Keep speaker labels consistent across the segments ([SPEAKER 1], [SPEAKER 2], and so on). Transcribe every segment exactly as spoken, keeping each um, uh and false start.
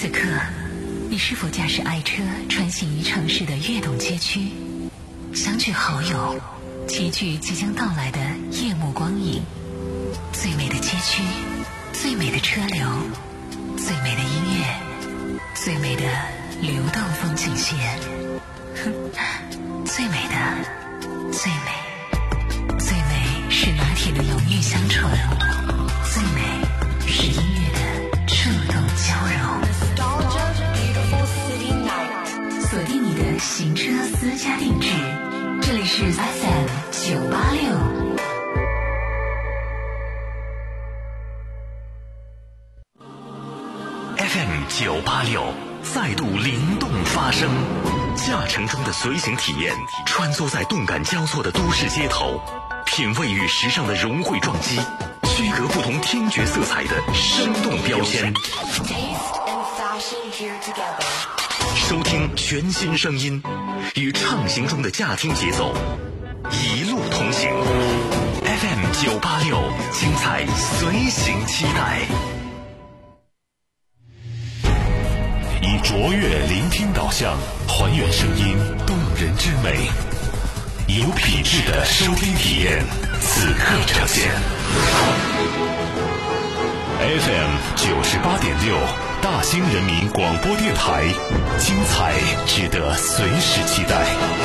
[SPEAKER 1] 此刻，你是否驾驶爱车穿行于城市的悦动街区，相聚好友，齐聚即将到来的夜幕光影？最美的街区，最美的车流，最美的音乐，最美的流动风景线，哼，最美的，最美，最美是拿铁的永浴香醇，最美是音乐的触动交融。锁定你的行车私家定制，这里是 F M 九八六。
[SPEAKER 2] F M 九八六再度灵动发声，驾乘中的随行体验，穿梭在动感交错的都市街头，品味与时尚的融汇撞击，区隔不同听觉色彩的生动标签。收听全新声音，与畅行中的驾听节奏一路同行。F M 九八六，精彩随行期待。以卓越聆听导向，还原声音动人之美，有品质的收听体验，此刻呈现。F M 九十八点六，大兴人民广播电台，精彩值得随时期待。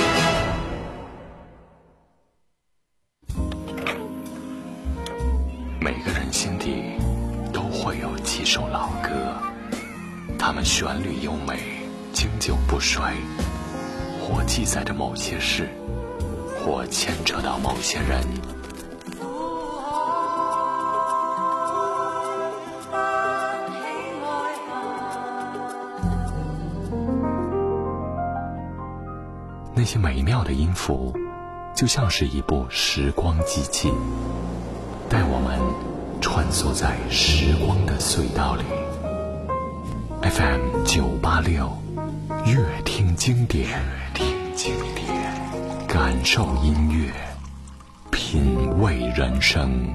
[SPEAKER 2] 每个人心底都会有几首老歌，它们旋律优美，经久不衰，或记载着某些事，或牵扯到某些人。那些美妙的音符，就像是一部时光机器，带我们穿梭在时光的隧道里。F M 九八六，乐听经典，乐听经典，感受音乐，品味人生。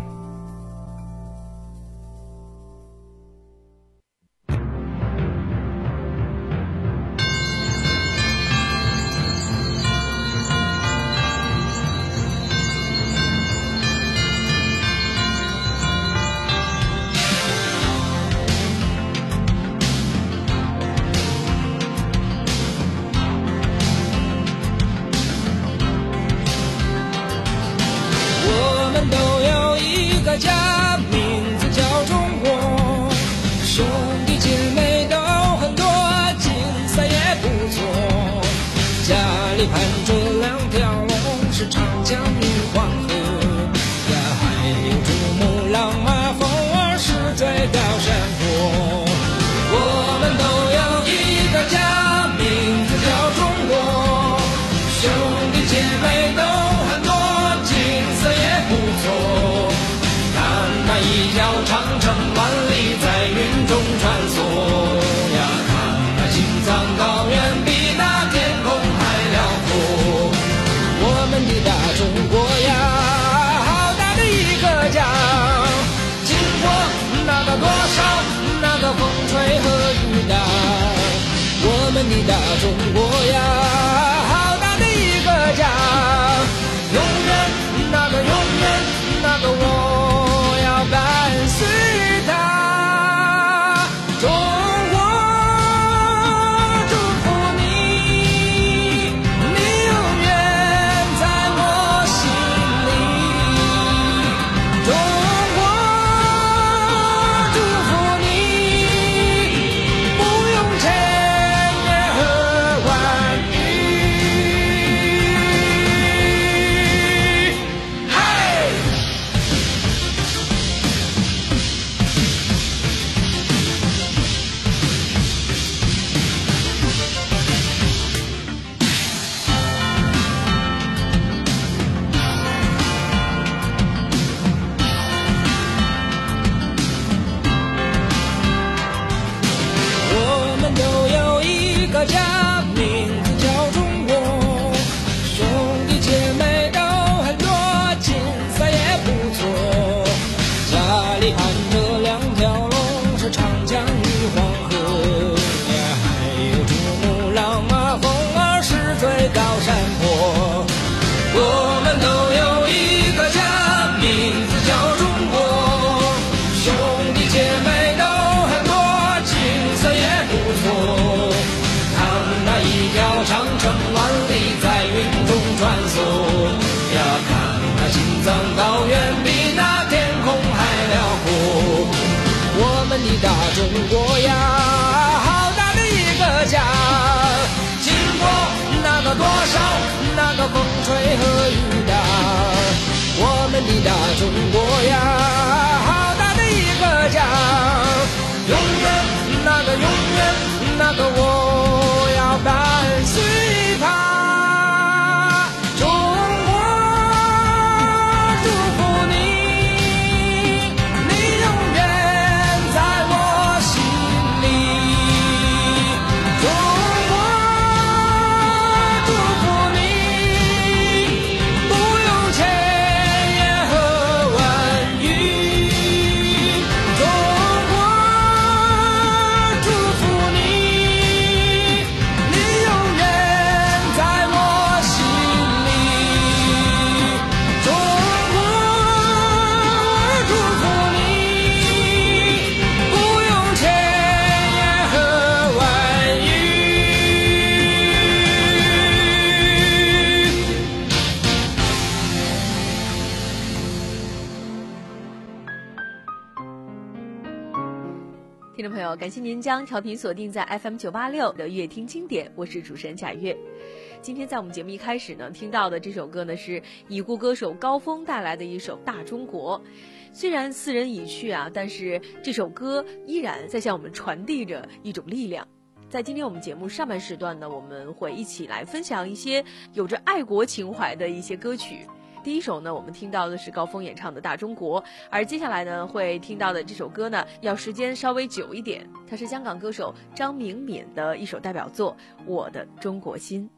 [SPEAKER 3] 不用千言和万语。 姐妹都很多，景色也不错。看那一条长城万里在云中穿梭呀，看那青藏高原比那天空还辽阔。我们的大中国呀，好大的一个家，经过那个多少那个风吹和雨打，我们的大中国呀，好大的一个家，永远那个永远那个我要伴随它。中国祝福你，你永远在我心里。中国祝福你，不用千言和万语。中国祝福你，你永远在我心里。中国祝福你，不用千言和万语。
[SPEAKER 4] 听众朋友，感谢您将调频锁定在 F M 九八六的乐听经典，我是主持人贾月。今天在我们节目一开始呢，听到的这首歌呢是已故歌手高峰带来的一首《大中国》。虽然四人已去啊，但是这首歌依然在向我们传递着一种力量。在今天我们节目上半时段呢，我们会一起来分享一些有着爱国情怀的一些歌曲。第一首呢，我们听到的是高峰演唱的《大中国》，而接下来呢，会听到的这首歌呢，要时间稍微久一点，它是香港歌手张明敏的一首代表作《我的中国心》。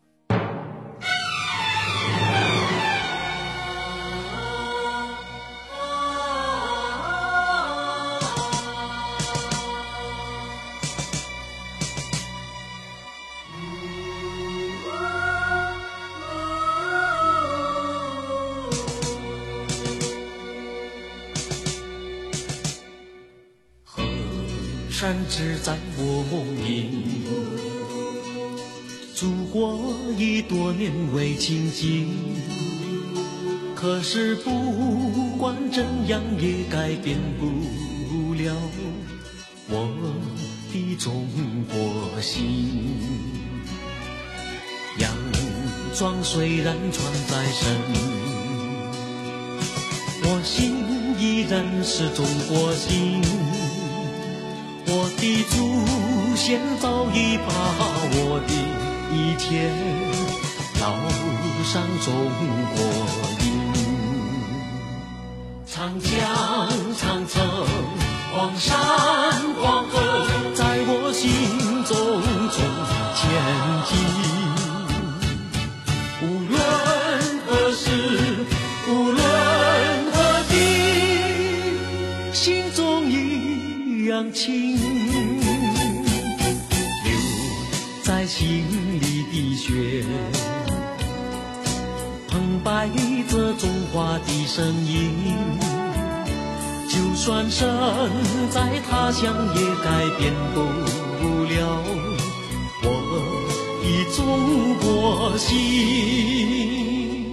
[SPEAKER 5] 山只在我梦萦，祖国已多年未亲近，可是不管怎样也改变不了我的中国心。洋装虽然穿在身，我心依然是中国心。我的祖先早已把我的一切烙上中国印。长江长城黄山黄河在我心中总前进。无论何时无论何地，心中一样情，留在心里的血，澎湃着中华的声音。就算身在他乡，也改变不了我的中国心。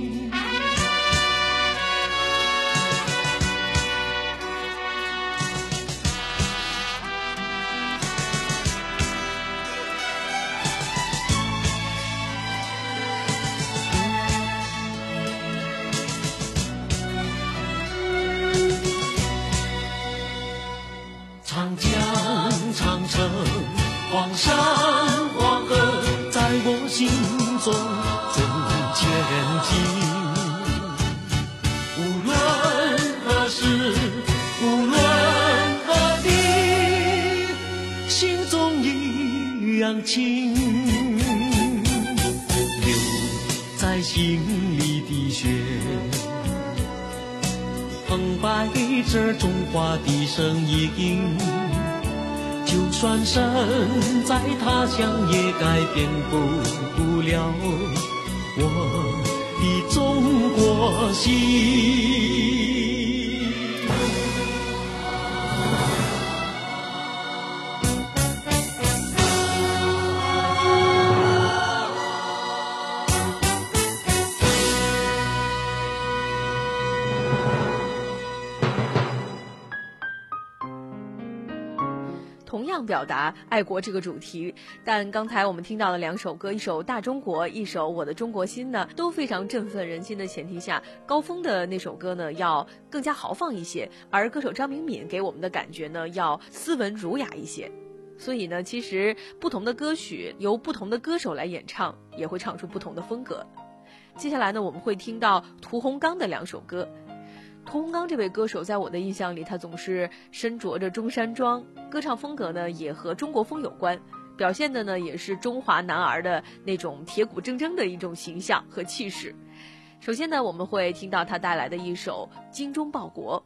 [SPEAKER 5] 长江长城黄山黄河在我心中总前进。无论何时无论何地，心中一样情，留在心里的血，澎湃着中华的声音。就算身在他乡，也改变不了我的中国心。
[SPEAKER 4] 同样表达爱国这个主题。但刚才我们听到的两首歌，一首《大中国》，一首《我的中国心》呢，都非常振奋人心的前提下，高峰的那首歌呢要更加豪放一些，而歌手张明敏给我们的感觉呢要斯文儒雅一些。所以呢，其实不同的歌曲由不同的歌手来演唱，也会唱出不同的风格。接下来呢，我们会听到屠洪刚的两首歌。屠洪刚这位歌手在我的印象里，他总是身着着中山装，歌唱风格呢也和中国风有关，表现的呢也是中华男儿的那种铁骨铮铮的一种形象和气势。首先呢，我们会听到他带来的一首《精忠报国》。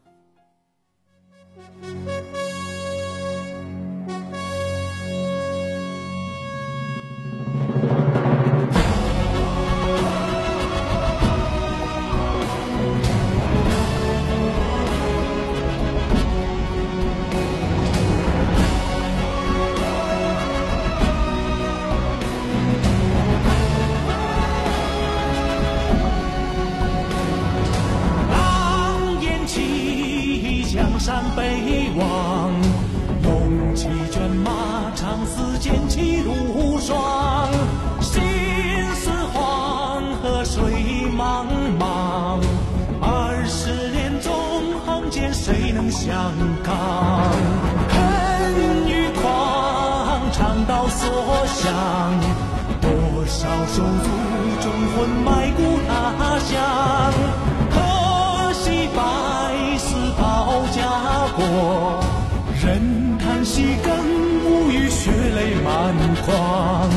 [SPEAKER 5] 江山北望，龙骑卷马，长嘶剑气如霜。心似黄河水茫茫，二十年纵横间，谁能相抗？恨与狂，肠道所向，多少手足忠魂埋骨他乡。可惜百死报家国，人叹息更无语，血泪满眶。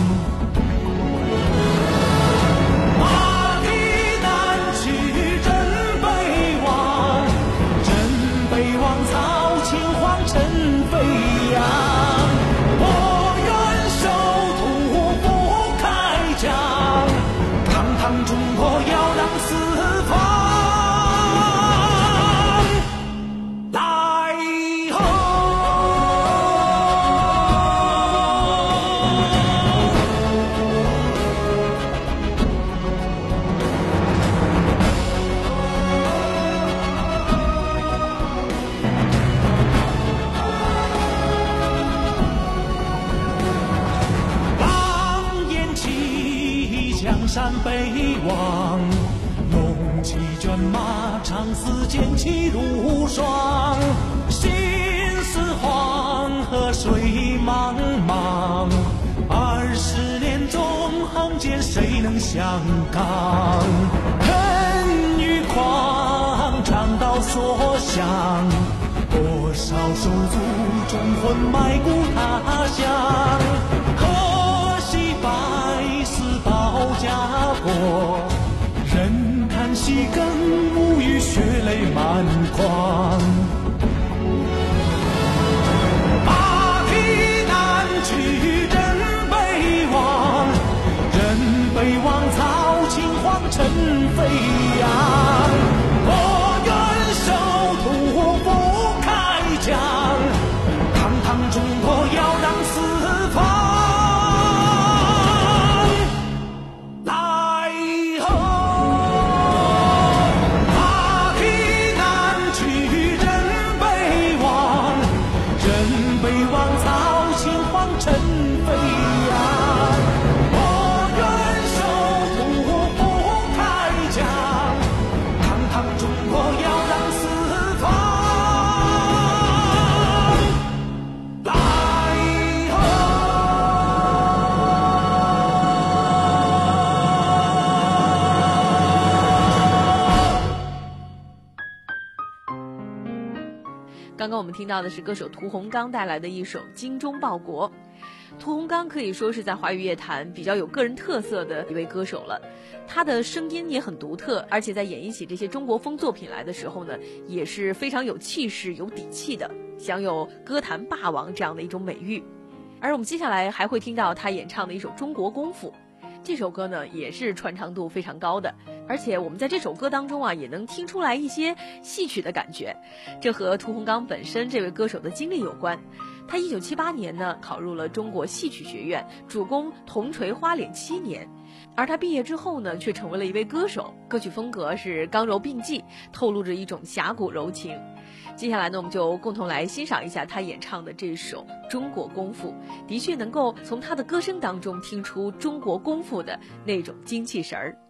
[SPEAKER 5] 马蹄南去真北望，真北望曹秦皇尘飞扬。我愿守土不开疆，堂堂中国要让四方。江山北望，龙骑卷马，长嘶剑气如霜。心似黄河水茫茫，二十年纵横间，谁能相抗？恨与狂，肠道所向，多少手足忠魂埋骨他乡。可惜百死报家国，人叹息更无语，血泪满眶。马蹄南去真北望，真北望曹秦皇尘飞扬。我愿守土不开疆，堂堂中国要让四方。
[SPEAKER 4] 刚刚我们听到的是歌手屠洪刚带来的一首《精忠报国》。屠洪刚可以说是在华语乐坛比较有个人特色的一位歌手了，他的声音也很独特，而且在演绎起这些中国风作品来的时候呢，也是非常有气势、有底气的，享有歌坛霸王这样的一种美誉。而我们接下来还会听到他演唱的一首《中国功夫》，这首歌呢也是传唱度非常高的，而且我们在这首歌当中啊也能听出来一些戏曲的感觉，这和屠洪刚本身这位歌手的经历有关。他一九七八年呢考入了中国戏曲学院，主攻铜锤花脸七年，而他毕业之后呢却成为了一位歌手，歌曲风格是刚柔并济，透露着一种侠骨柔情。 接下来呢，我们就共同来欣赏一下他演唱的这首《中国功夫》，的确能够从他的歌声当中听出中国功夫的那种精气神儿。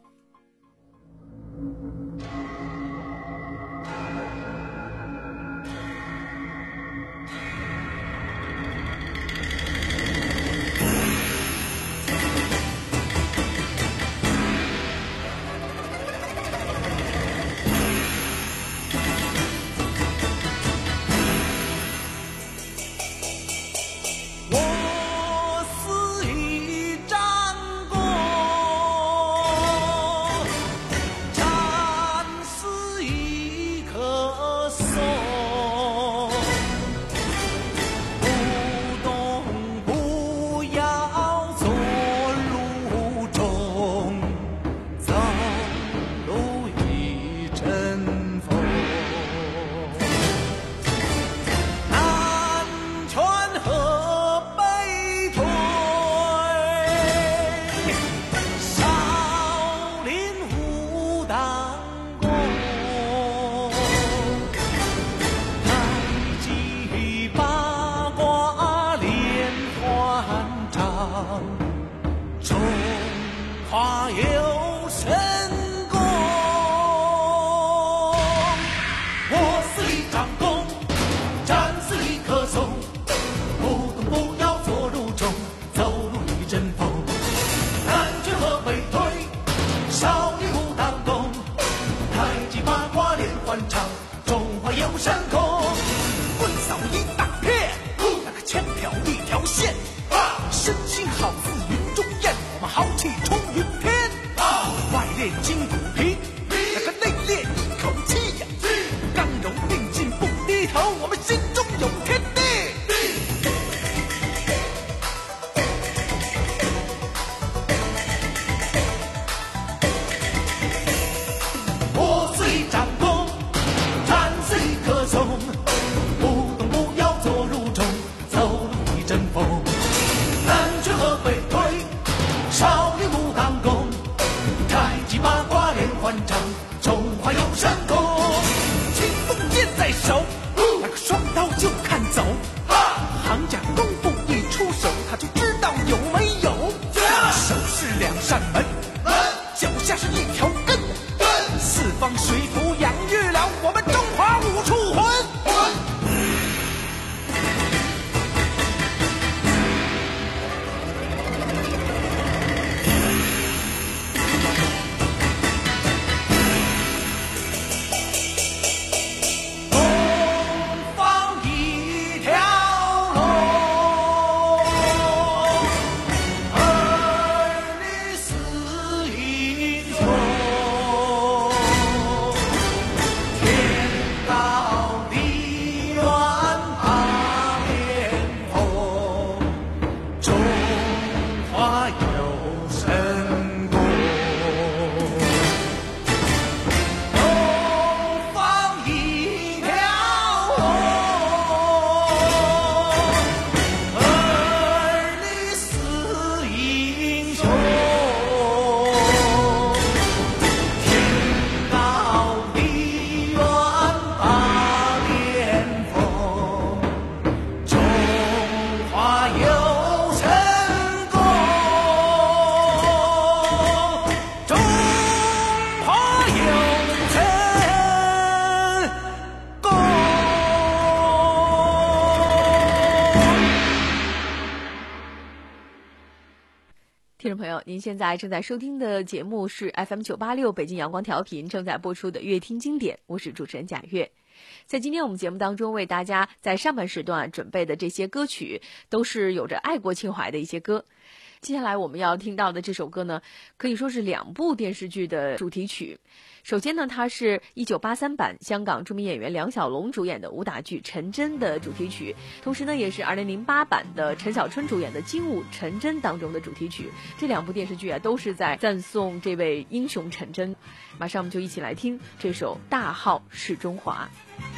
[SPEAKER 4] 听众朋友，您现在正在收听的节目是 F M 九八六北京阳光调频正在播出的乐听经典，我是主持人贾月。在今天我们节目当中为大家在上半时段准备的这些歌曲都是有着爱国情怀的一些歌。接下来我们要听到的这首歌呢，可以说是两部电视剧的主题曲。首先呢，它是一九八三版香港著名演员梁小龙主演的武打剧《陈真》的主题曲，同时呢，也是二零零八版的陈小春主演的《精武陈真》当中的主题曲。这两部电视剧啊，都是在赞颂这位英雄陈真。马上我们就一起来听这首《大号是中华》。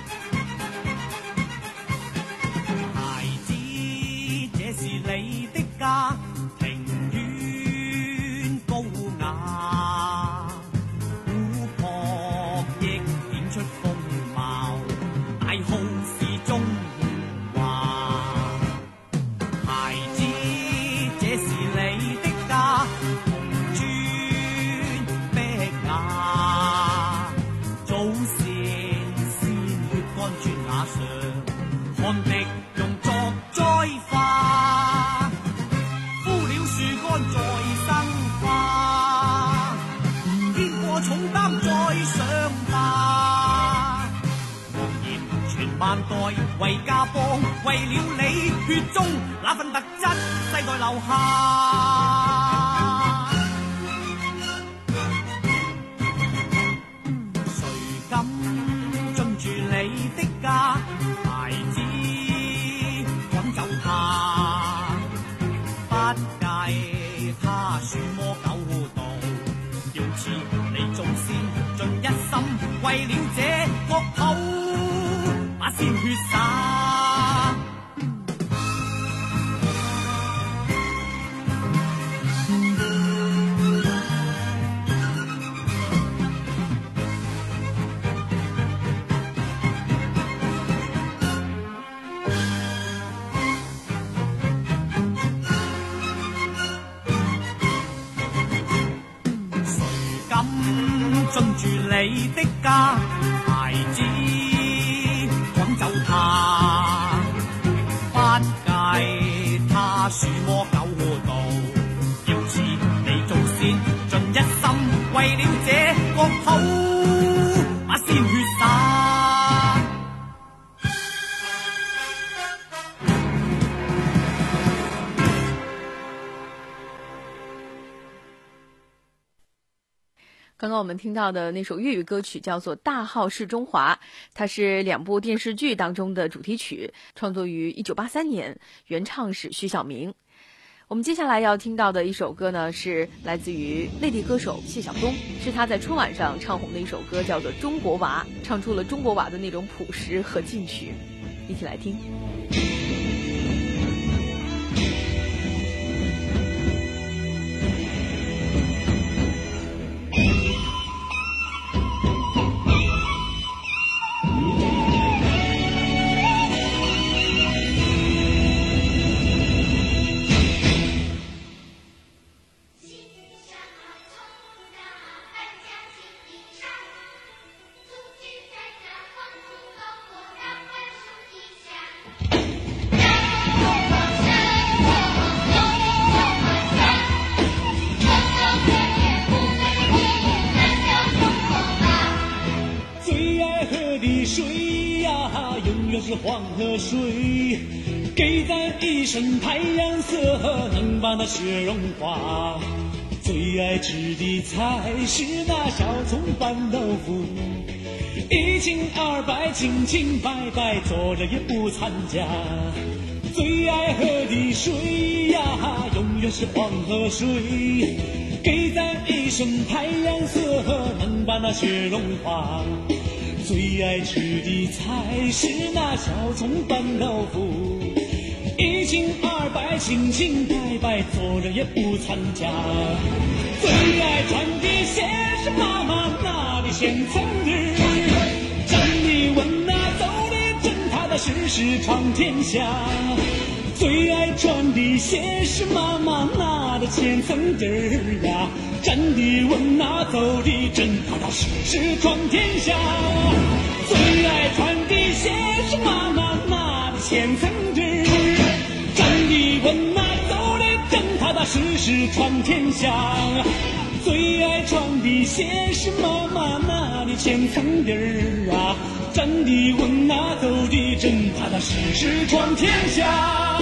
[SPEAKER 6] 孩子，這是你的家。大號為家邦，為了你血中那份特質，世代留下。誰敢進駐你的家，孩子趕走他，不計他鼠魔狗盜，要似你祖先盡一心，為了這國土把鮮血灑。進駐你的家，孩子趕走他，不計他鼠魔狗盜，要似你祖先盡一心，為了這國土把鮮血灑。
[SPEAKER 4] 刚刚我们听到的那首粤语歌曲叫做《大号是中华》，它是两部电视剧当中的主题曲，创作于一九八三年，原唱是徐小明。我们接下来要听到的一首歌呢，是来自于内地歌手谢晓东，是他在春晚上唱红的一首歌，叫做《中国娃》，唱出了中国娃的那种朴实和进取。一起来听。
[SPEAKER 5] 是黄河水，给咱一身太阳色，能把那雪融化。最爱吃的菜是那小葱拌豆腐，一清二白，清清白白，坐着也不参加。最爱喝的水呀，永远是黄河水，给咱一身太阳色，能把那雪融化。最爱吃的菜是那小葱拌豆腐，一清二白，清清白白，坐着也不参加。最爱穿的鞋是妈妈那的千层儿，站的稳那走的正踏踏实实闯天下。最爱穿的鞋是妈妈那的千层儿呀，站的稳那走的正踏踏实实闯天下。最爱穿的鞋是妈妈那的千层儿，站的稳那走的正踏踏实实闯天下。最爱穿的鞋是妈妈那的千层儿啊，站的稳那走的正踏踏实实闯天下。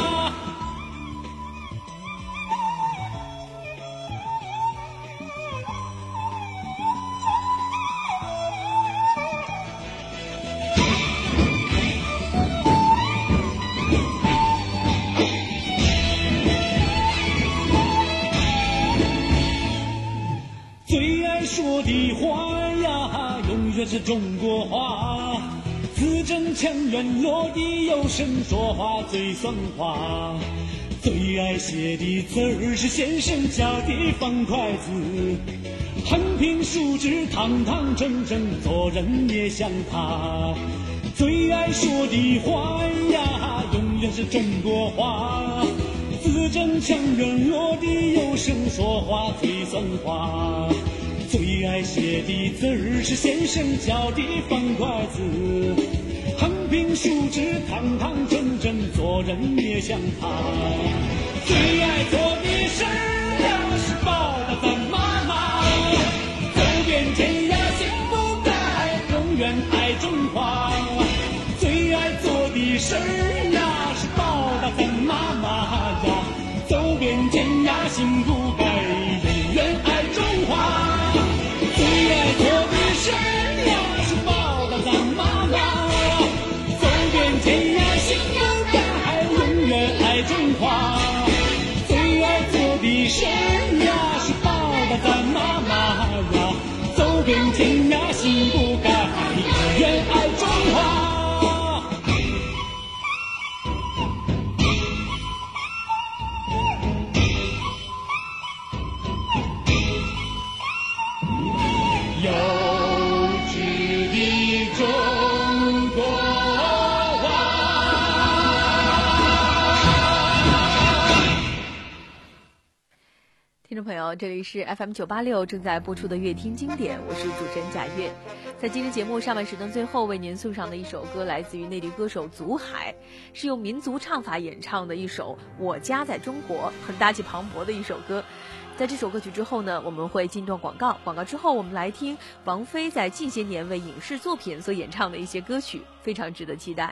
[SPEAKER 5] 说的话呀，永远是中国话，字正腔圆，落地有声，说话最算话。最爱写的字儿是先生教的方块字，横平竖直，堂堂正正，做人也像他。最爱说的话呀，永远是中国话，字正腔圆，落地有声，说话最算话。最爱写的字儿是先生教的方块字，横平竖直，堂堂正正，做人也像他。最爱做的事儿呀，是报答咱妈妈，走遍天涯心不改，永远爱中华。最爱做的
[SPEAKER 4] 听众朋友，这里是 F M 九八六正在播出的乐听经典，我是主持人贾月。在今天节目上半时段最后为您送上的一首歌，来自于内地歌手祖海，是用民族唱法演唱的一首《我家在中国》，很大气磅礴的一首歌。在这首歌曲之后呢，我们会进段广告，广告之后我们来听王菲在近些年为影视作品所演唱的一些歌曲，非常值得期待。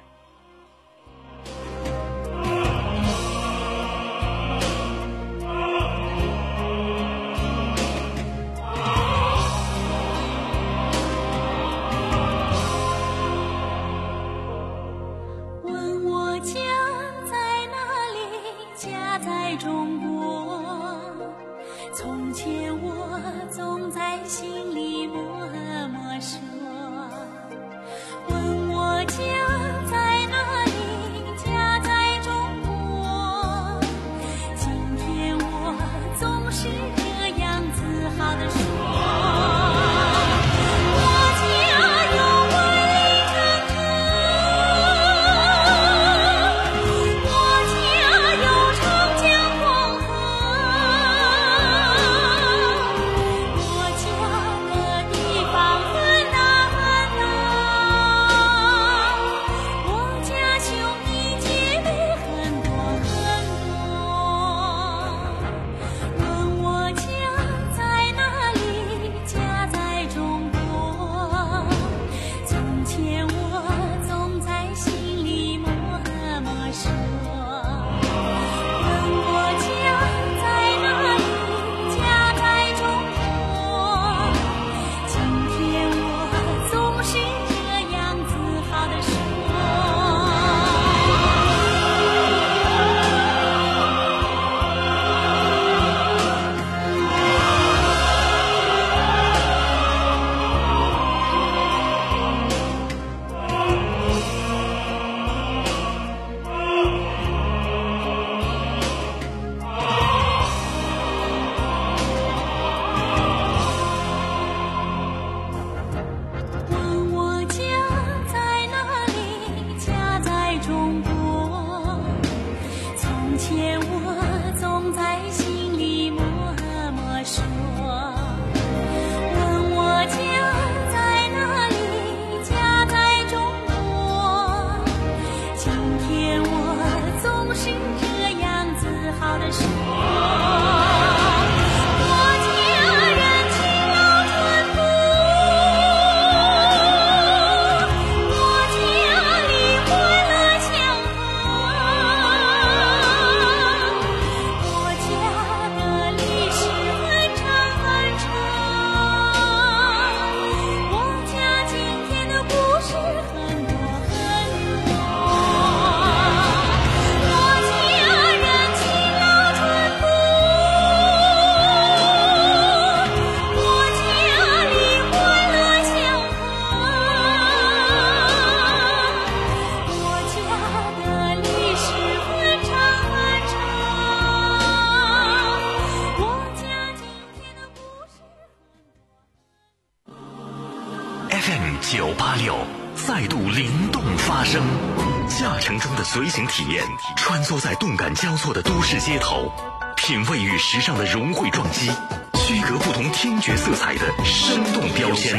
[SPEAKER 2] 九八六再度灵动发声，驾乘中的随行体验，穿梭在动感交错的都市街头，品味与时尚的融汇撞击，区隔不同听觉色彩的生动标签，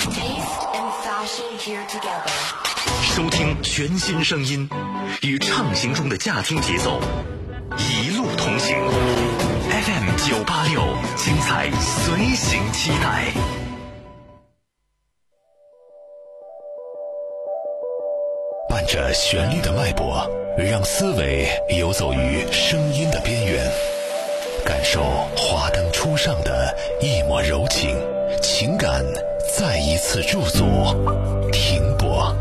[SPEAKER 2] 收听全新声音，与畅行中的驾听节奏一路同行。 F M 九八六，精彩随行期待。伴着旋律的脉搏，让思维游走于声音的边缘，感受华灯初上的一抹柔情，情感再一次驻足停泊。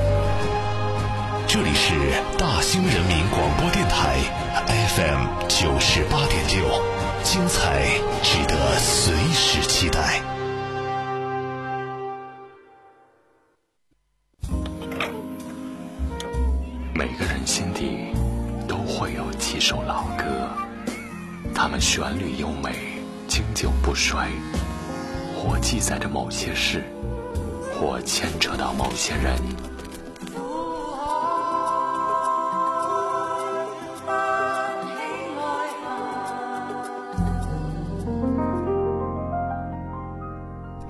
[SPEAKER 2] 这里是大兴人民广播电台 F M 九十八点六，精彩值得随时期待。每个人心底都会有几首老歌，它们旋律优美，经久不衰，或记载着某些事，或牵扯到某些人。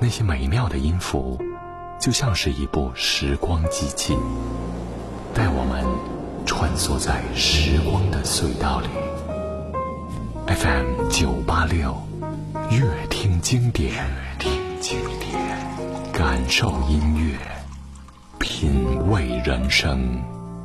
[SPEAKER 2] 些美妙的音符就像是一部时光机器，带我们穿梭在时光的隧道里。 F M 九八六，乐听经典，乐听经典，感受音乐，品味人生。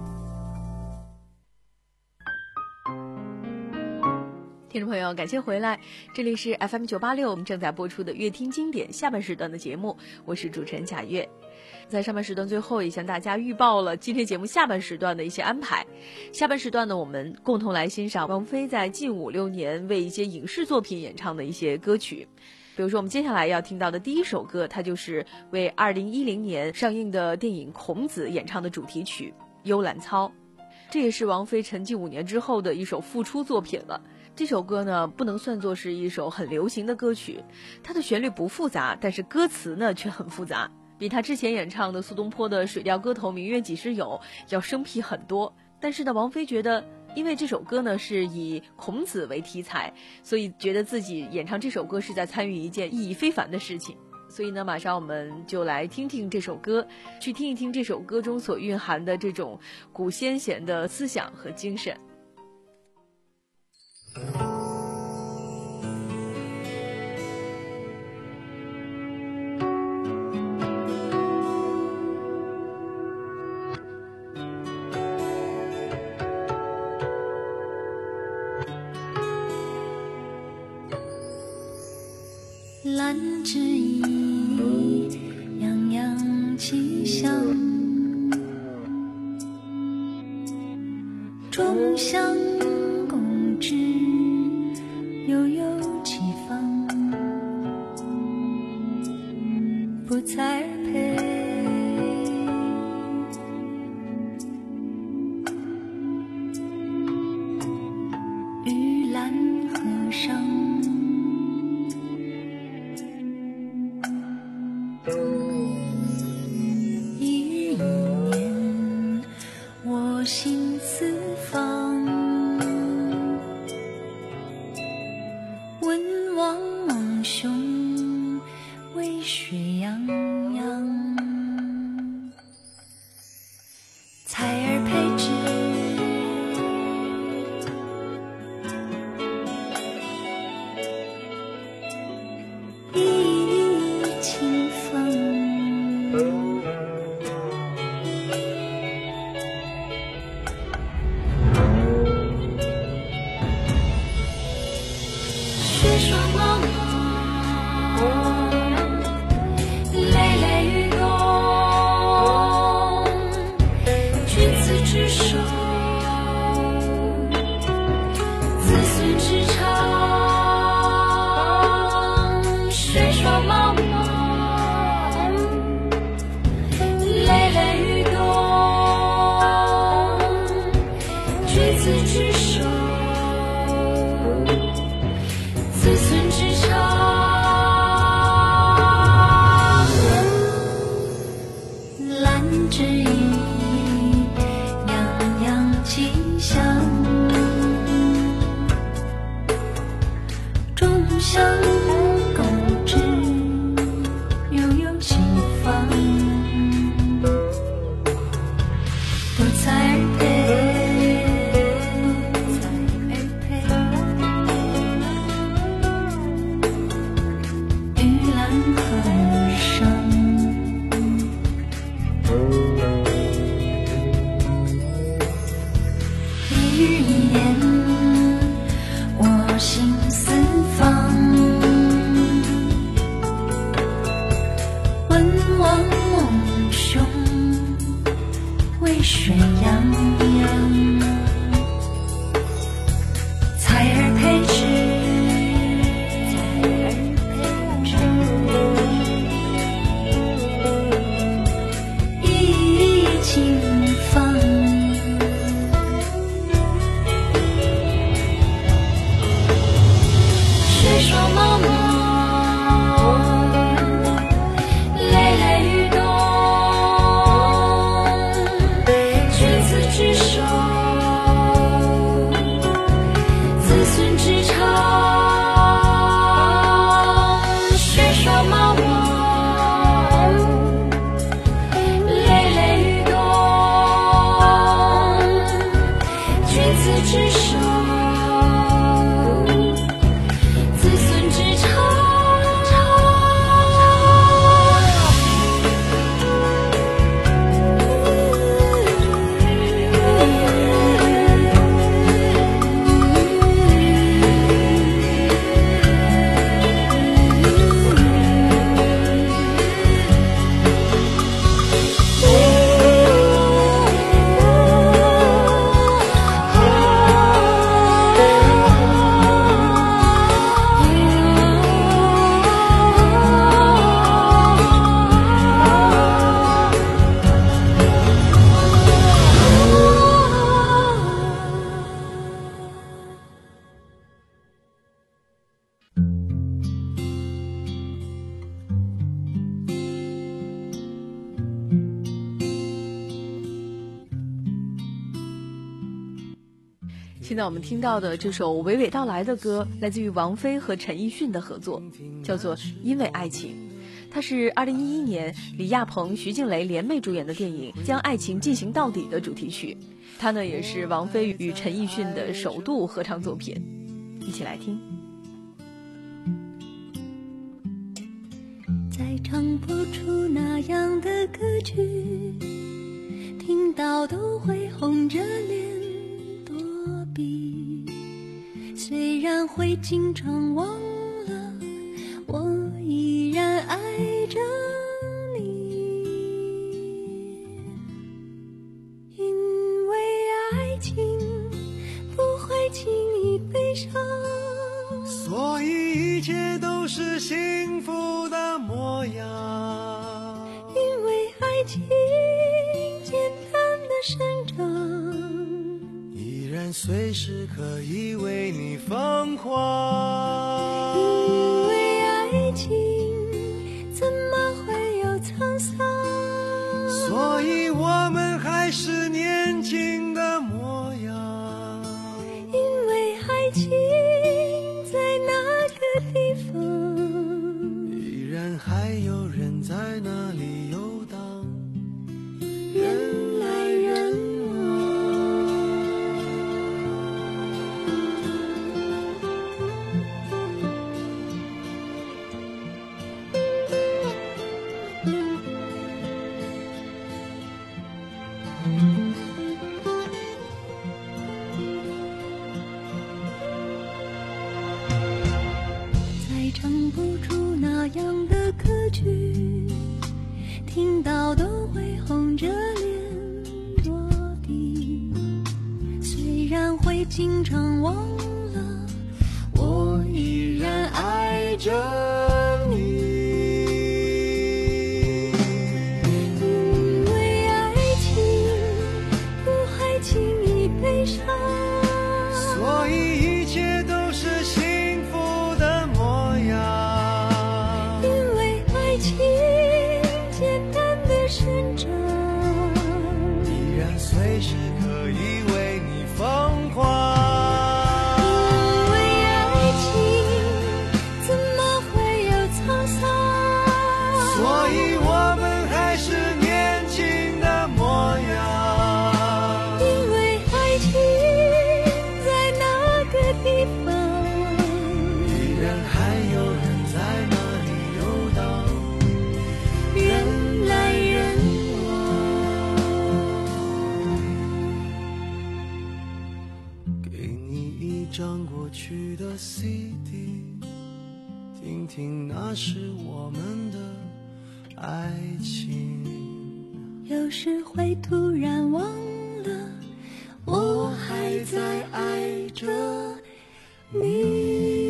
[SPEAKER 4] 听众朋友，感谢回来，这里是 F M 九八六，我们正在播出的乐听经典下半时段的节目，我是主持人贾月。在上半时段最后也向大家预报了今天节目下半时段的一些安排。下半时段呢，我们共同来欣赏王菲在近五六年为一些影视作品演唱的一些歌曲。比如说我们接下来要听到的第一首歌，它就是为二零一零年上映的电影《孔子》演唱的主题曲《幽兰操》，这也是王菲沉寂五年之后的一首复出作品了。这首歌呢，不能算作是一首很流行的歌曲，它的旋律不复杂，但是歌词呢却很复杂，比他之前演唱的苏东坡的《水调歌头·明月几时有》要生僻很多。但是呢，王菲觉得因为这首歌呢是以孔子为题材，所以觉得自己演唱这首歌是在参与一件意义非凡的事情。所以呢，马上我们就来听听这首歌，去听一听这首歌中所蕴含的这种古先贤的思想和精神。
[SPEAKER 7] 兰之意，洋洋气象，众相共之，悠悠其方，不才而配，玉兰河上。一日一年，我心四方，问王蒙兄，渭水洋洋，采而佩之，一清风。雪霜茫茫，累累雨冬，君子之手，子孙之长。雪霜茫茫，累累雨冬，君子之手，子孙之长。兰之意，洋洋气象，众相共之，悠悠其方，不才而配，不才而配，玉兰河上。一日一年，我心四方，问王蒙兄，渭水洋洋，采而佩之，一清方。 手，子孙之长。
[SPEAKER 4] 现在我们听到的这首娓娓道来的歌，来自于王菲和陈奕迅的合作，叫做《因为爱情》。它是二零一一年李亚鹏、徐静蕾联袂主演的电影《将爱情进行到底》的主题曲。它呢也是王菲与陈奕迅的首度合唱作品，一起来听。
[SPEAKER 7] 再唱不出那样的歌曲，听到都会红着脸躲避。虽然会经常忘了，我依然爱着你。因为爱情不会轻易悲伤，
[SPEAKER 5] 所以一切都是幸福的模样。
[SPEAKER 7] 因为爱情简单的生长，
[SPEAKER 5] 依然随时可以为你疯狂。
[SPEAKER 7] 因为爱情怎么会有沧桑，
[SPEAKER 5] 所以我们还是年轻的模样。
[SPEAKER 7] 因为爱情在那个地方，
[SPEAKER 5] 依然还有人在那里游荡，
[SPEAKER 7] 人来人往。再唱不出那样的歌曲，听到都会红着脸躲避。虽然会经常忘了，我依然爱着你。因为爱情不会轻易悲伤，
[SPEAKER 5] 所以一切都是幸福的模样。
[SPEAKER 7] 因为爱情简单的生长，
[SPEAKER 5] 依然随时可以为你疯狂。
[SPEAKER 7] 因为爱情怎么会有沧桑，
[SPEAKER 5] 所以我们还是年轻的模样。
[SPEAKER 7] 因为爱情在那个地方，
[SPEAKER 5] 依然还有人在那里游荡，
[SPEAKER 7] 人来人往。
[SPEAKER 5] 给你一张过去的 C D， 听听那是我们的爱情。
[SPEAKER 7] 有时会突然忘了，我还在爱着你。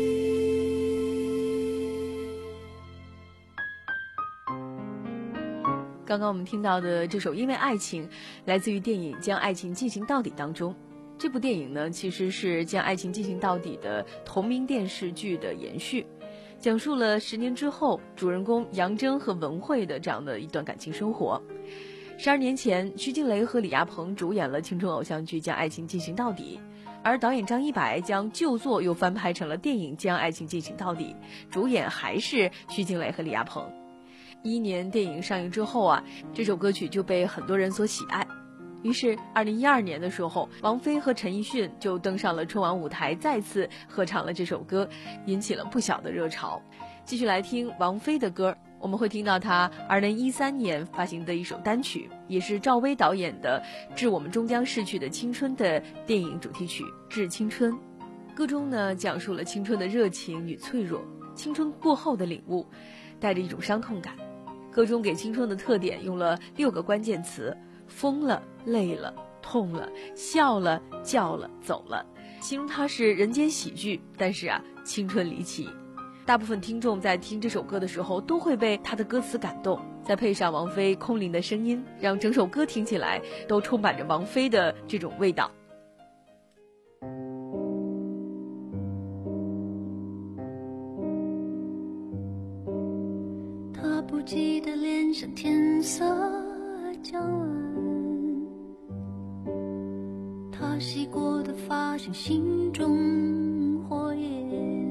[SPEAKER 4] 刚刚我们听到的这首《因为爱情》来自于电影《将爱情进行到底》当中。这部电影呢，其实是《将爱情进行到底》的同名电视剧的延续，讲述了十年之后主人公杨铮和文慧的这样的一段感情生活。十二年前，徐静蕾和李亚鹏主演了青春偶像剧《将爱情进行到底》，而导演张一白将旧作又翻拍成了电影《将爱情进行到底》，主演还是徐静蕾和李亚鹏。一一年电影上映之后啊，这首歌曲就被很多人所喜爱。 于是二零一二年的时候，王菲和陈奕迅就登上了春晚舞台，再次合唱了这首歌，引起了不小的热潮。继续来听王菲的歌，我们会听到她二零一三年发行的一首单曲，也是赵薇导演的《致我们终将逝去的青春》的电影主题曲《致青春》。歌中呢，讲述了青春的热情与脆弱，青春过后的领悟，带着一种伤痛感。歌中给青春的特点用了六个关键词：疯了、累了、痛了、笑了、叫了、走了，形容它是人间喜剧，但是啊，青春离奇。大部分听众在听这首歌的时候都会被它的歌词感动，再配上王菲空灵的声音，让整首歌听起来都充满着王菲的这种味道。
[SPEAKER 7] 他不记得脸上天色将晚，他洗过的发像心中火焰，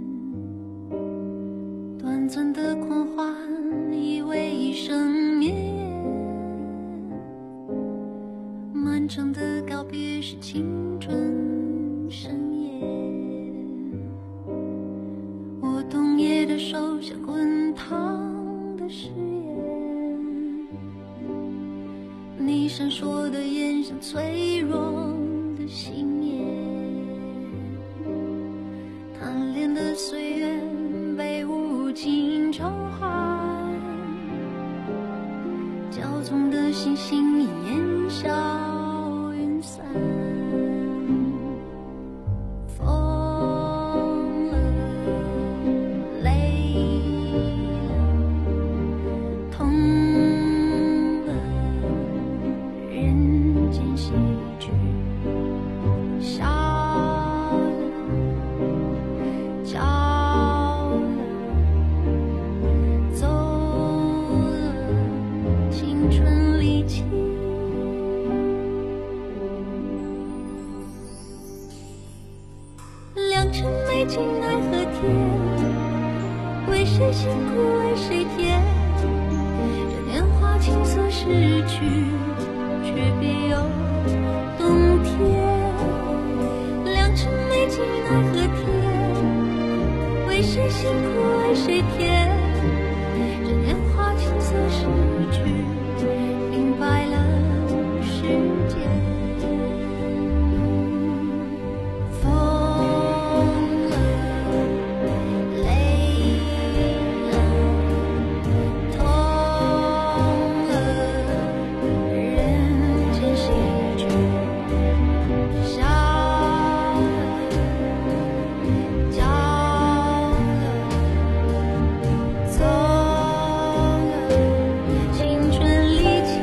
[SPEAKER 7] 短暂的狂欢以为一生绵延，漫长的告别是青春盛宴，我冬夜的手像滚烫的誓言，你闪烁的眼像脆弱的信念，贪恋的岁月被无情偿还，骄纵的星星已烟消云散，疯了，累了，痛了，人间喜剧，笑了，叫了，走了，青春离奇。良辰美景奈何天，为谁辛苦为谁甜，这年华青涩逝去，却别有冬天。良辰美景奈何天，为谁辛苦为谁甜，这年华青涩逝去，明白了世间。疯了，累了，痛了，人间喜剧，笑了，叫了，走了，青春离奇。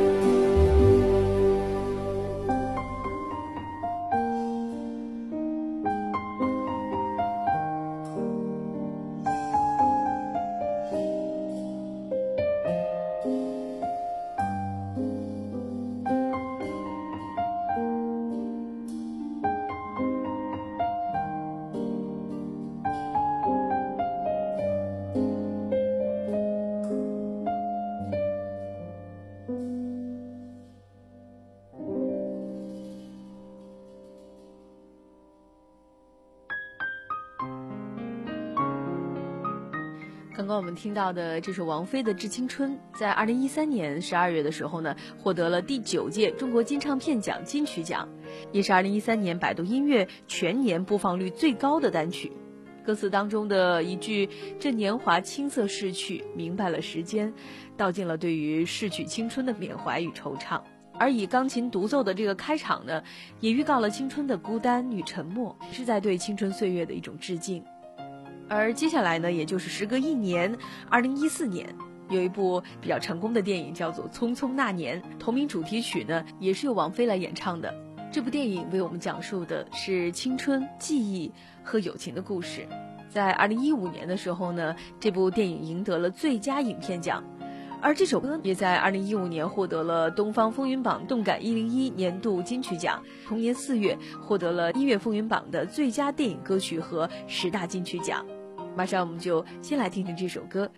[SPEAKER 4] 刚刚我们听到的这首王菲的《致青春》，在二零一三年十二月的时候呢，获得了第九届中国金唱片奖金曲奖，也是二零一三年百度音乐全年播放率最高的单曲。歌词当中的一句“这年华青涩逝去，明白了时间”，道尽了对于逝去青春的缅怀与惆怅。而以钢琴独奏的这个开场呢，也预告了青春的孤单与沉默，是在对青春岁月的一种致敬。而接下来呢，也就是时隔一年，二零一四年，有一部比较成功的电影叫做《匆匆那年》，同名主题曲呢也是由王菲来演唱的。这部电影为我们讲述的是青春、记忆和友情的故事。在二零一五年的时候呢，这部电影赢得了最佳影片奖，而这首歌也在二零一五年获得了东方风云榜动感一零一年度金曲奖，同年四月获得了音乐风云榜的最佳电影歌曲和十大金曲奖。马上我们就先来听听这首歌。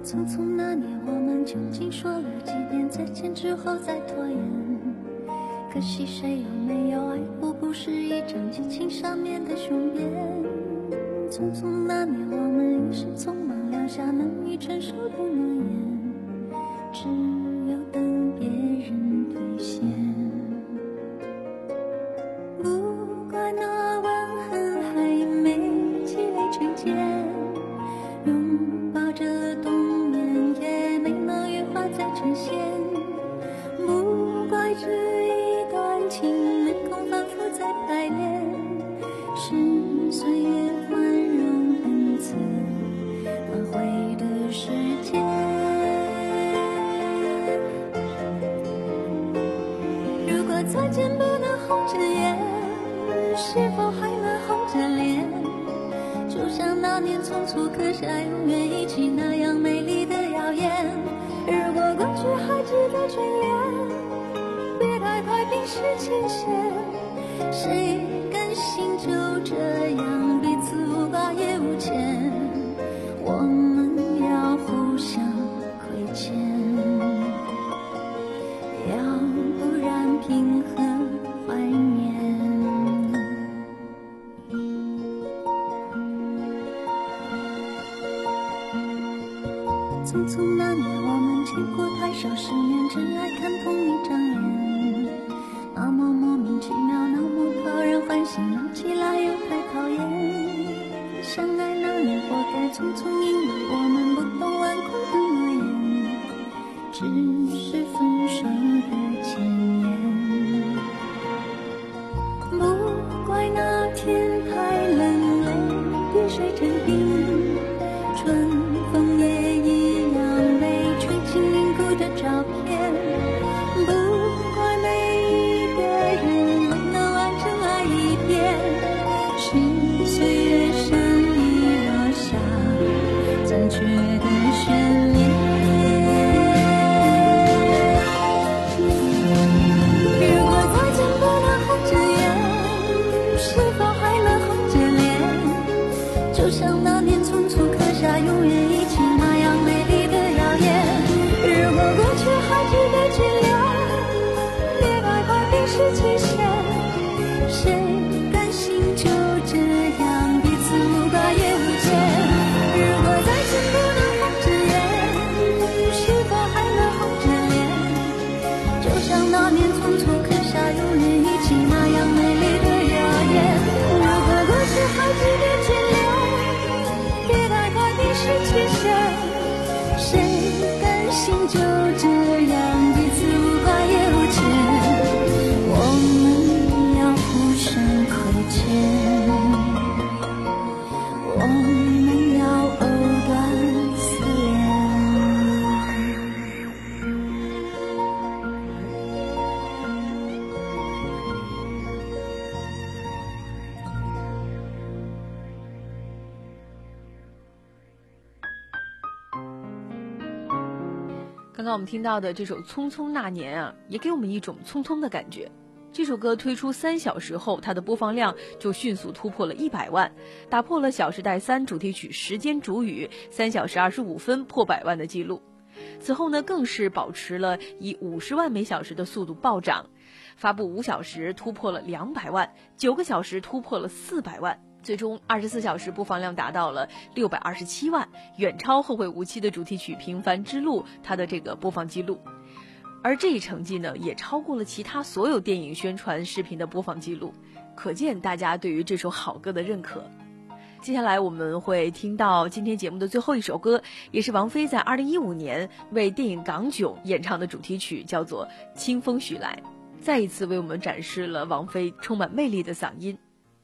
[SPEAKER 7] 匆匆那年，我们究竟说了几遍再见之后再拖延？可惜谁有没有爱过，不是一张激情上面的雄辩。匆匆那年，我们一时匆忙留下难以承受的诺言，只有等别人兑现。不怪那吻痕还没积累成茧，拥抱着冬眠也没能羽化再成仙。不怪这一段情没空反复再排练，是岁月宽容恩赐挽回的时间。如果再见不能红着眼，是否还能红着脸？就像那年匆促刻下永远一起那样美丽的谣言。如果过去还值得眷恋，别太快冰释前嫌。谁甘心就这样彼此无挂也无牵？我们要互相亏欠，要不然凭何怀念？匆匆那年，我们见过太少世面，只爱看同一张脸。那么莫名其妙，那么讨人欢喜，闹起来又太讨厌。相爱那年，活该匆匆，因为我们不懂顽固的诺言，只是分手的前言。不怪那天太冷，泪滴水成冰，春风也一样被吹进凝固的照片。不怪每一个人没能完整爱一遍，是岁月善意落下残缺的悬念。如果再见不能红着眼，是否还能红着脸？就像那年匆促刻下永远一起那样美丽的谣言。如果过去还值得眷恋，别太快冰释前嫌。谁甘心就这样彼此无挂也无牵？如果再见不能红着眼，是否还能红着脸？就像那年匆促刻下永远一起那样美丽的谣言。如果过去还值得眷恋，别太快冰释前嫌。谁甘心就这样彼此无挂也无牵？我们要互相亏欠，我们要藕断丝连。
[SPEAKER 4] 刚刚我们听到的这首《匆匆那年》啊，也给我们一种匆匆的感觉。这首歌推出三小时后，它的播放量就迅速突破了一百万，打破了《小时代三》主题曲《时间煮雨》三小时二十五分破百万的记录。此后呢，更是保持了以五十万每小时的速度暴涨，发布五小时突破了两百万，九个小时突破了四百万。最终二十四小时播放量达到了六百二十七万，远超《后会无期》的主题曲《平凡之路》它的这个播放记录。而这一成绩呢，也超过了其他所有电影宣传视频的播放记录，可见大家对于这首好歌的认可。接下来我们会听到今天节目的最后一首歌，也是王菲在二零一五年为电影《港囧》演唱的主题曲，叫做《清风徐来》，再一次为我们展示了王菲充满魅力的嗓音。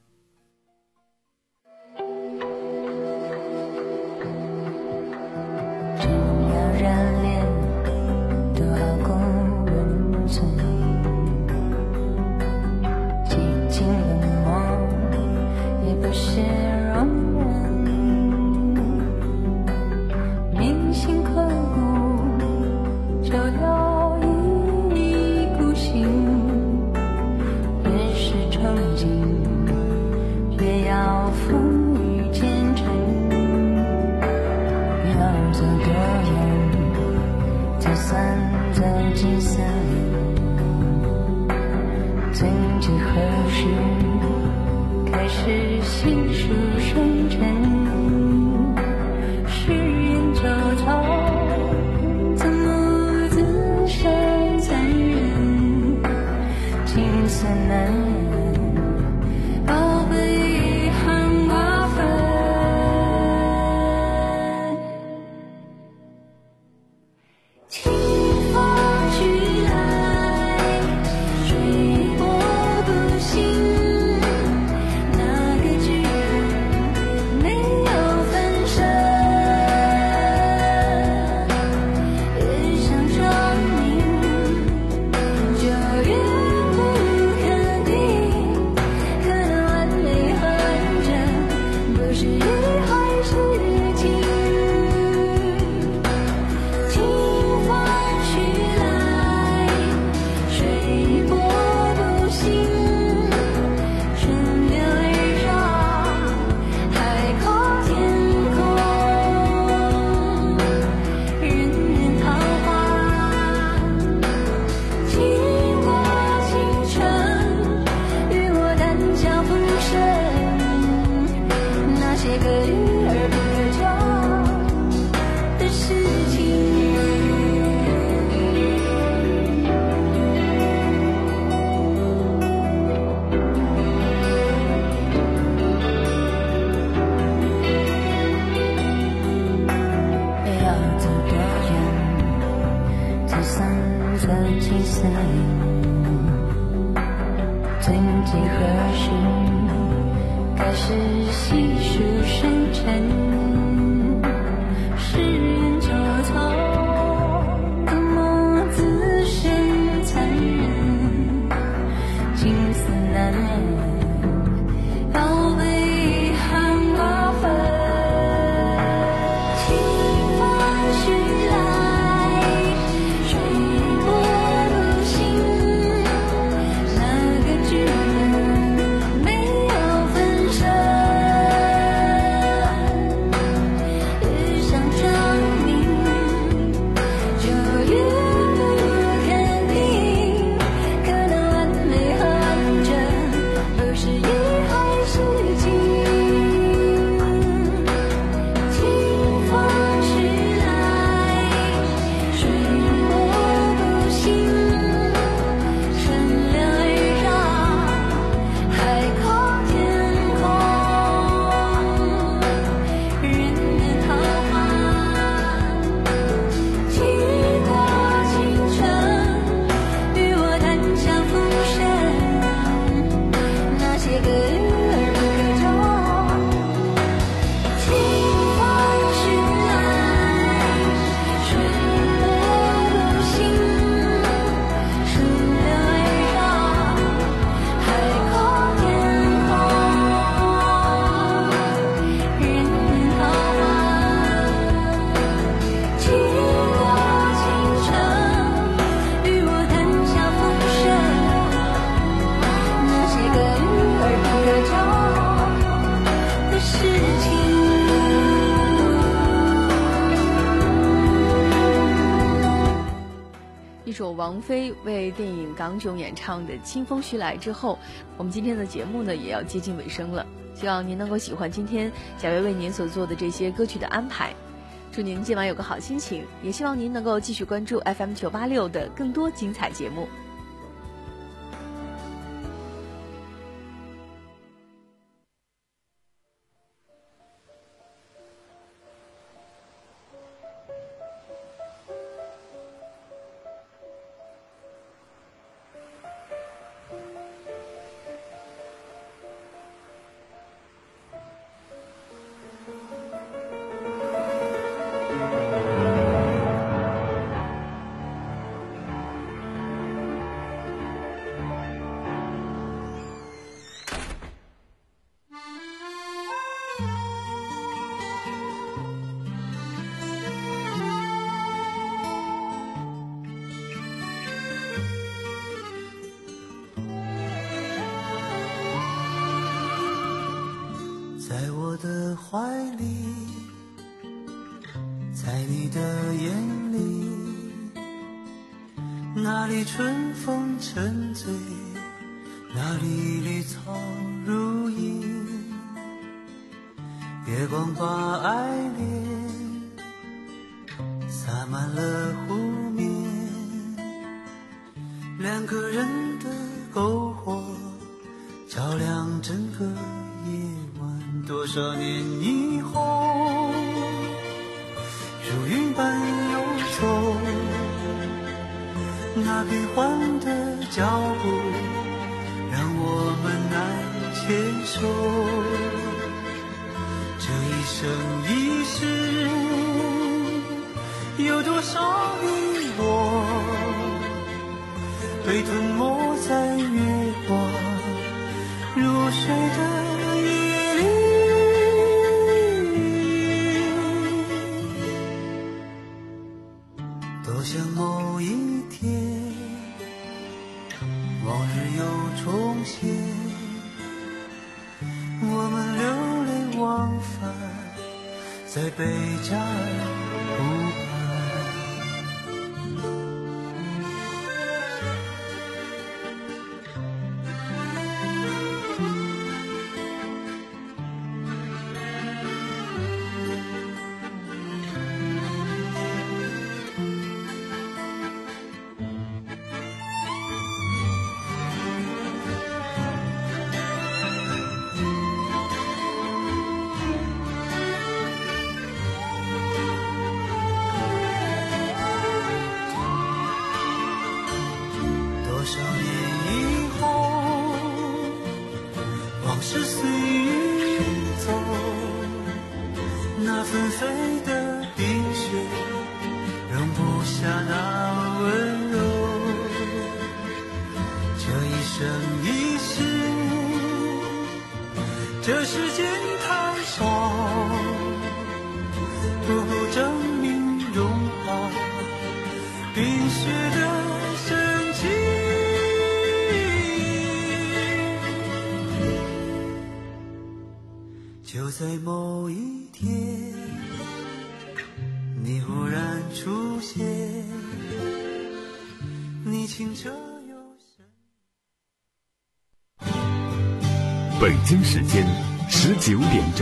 [SPEAKER 7] 热恋多供人醉，寂静冷漠也不是容忍，铭心刻骨就要一股心，越是憧憬越要风雨兼程，要走多远几何时，开始细数生辰。世人就从多么自身残忍，景色难忍，要被寒瓜分。清风徐来，水波不兴，那个巨人没有分身。日上长明，就越不肯定，可能完美和完整，而是意还是情。清风徐来，水波不兴，乘凉而上，海阔天空，人面桃花。几多倾城，与我谈笑风生，那些个而不可终。清风徐来，水波不兴，乘凉而上，海阔天空，人面桃花。几多倾城，与我谈笑风生，那些个而不可终的事情。
[SPEAKER 4] 一首王菲为电影港囧演唱的《清风徐来》之后，我们今天的节目呢也要接近尾声了。希望您能够喜欢今天贾薇为您所做的这些歌曲的安排。祝您今晚有个好心情，也希望您能够继续关注 F M 九八六的更多精彩节目。
[SPEAKER 5] 在我的怀里，在你的眼里，那里春风沉醉，那里绿草如茵。月光把爱恋洒满了湖面，两个人的篝火照亮整个夜晚。多少年以后，如云般游走，那变幻的脚步让我们难牵手。这一生一世，有多少你我被吞没在月光入睡的夜里。多想某一天，往日又重现，我们流连忘返在贝加尔湖畔。 纷飞的冰雪，容不下那温柔。这一生一世，这世间太少，不够证明融化冰雪的神奇。就在某一天，你忽然出现，你清澈又深。
[SPEAKER 2] 北京时间十九点整。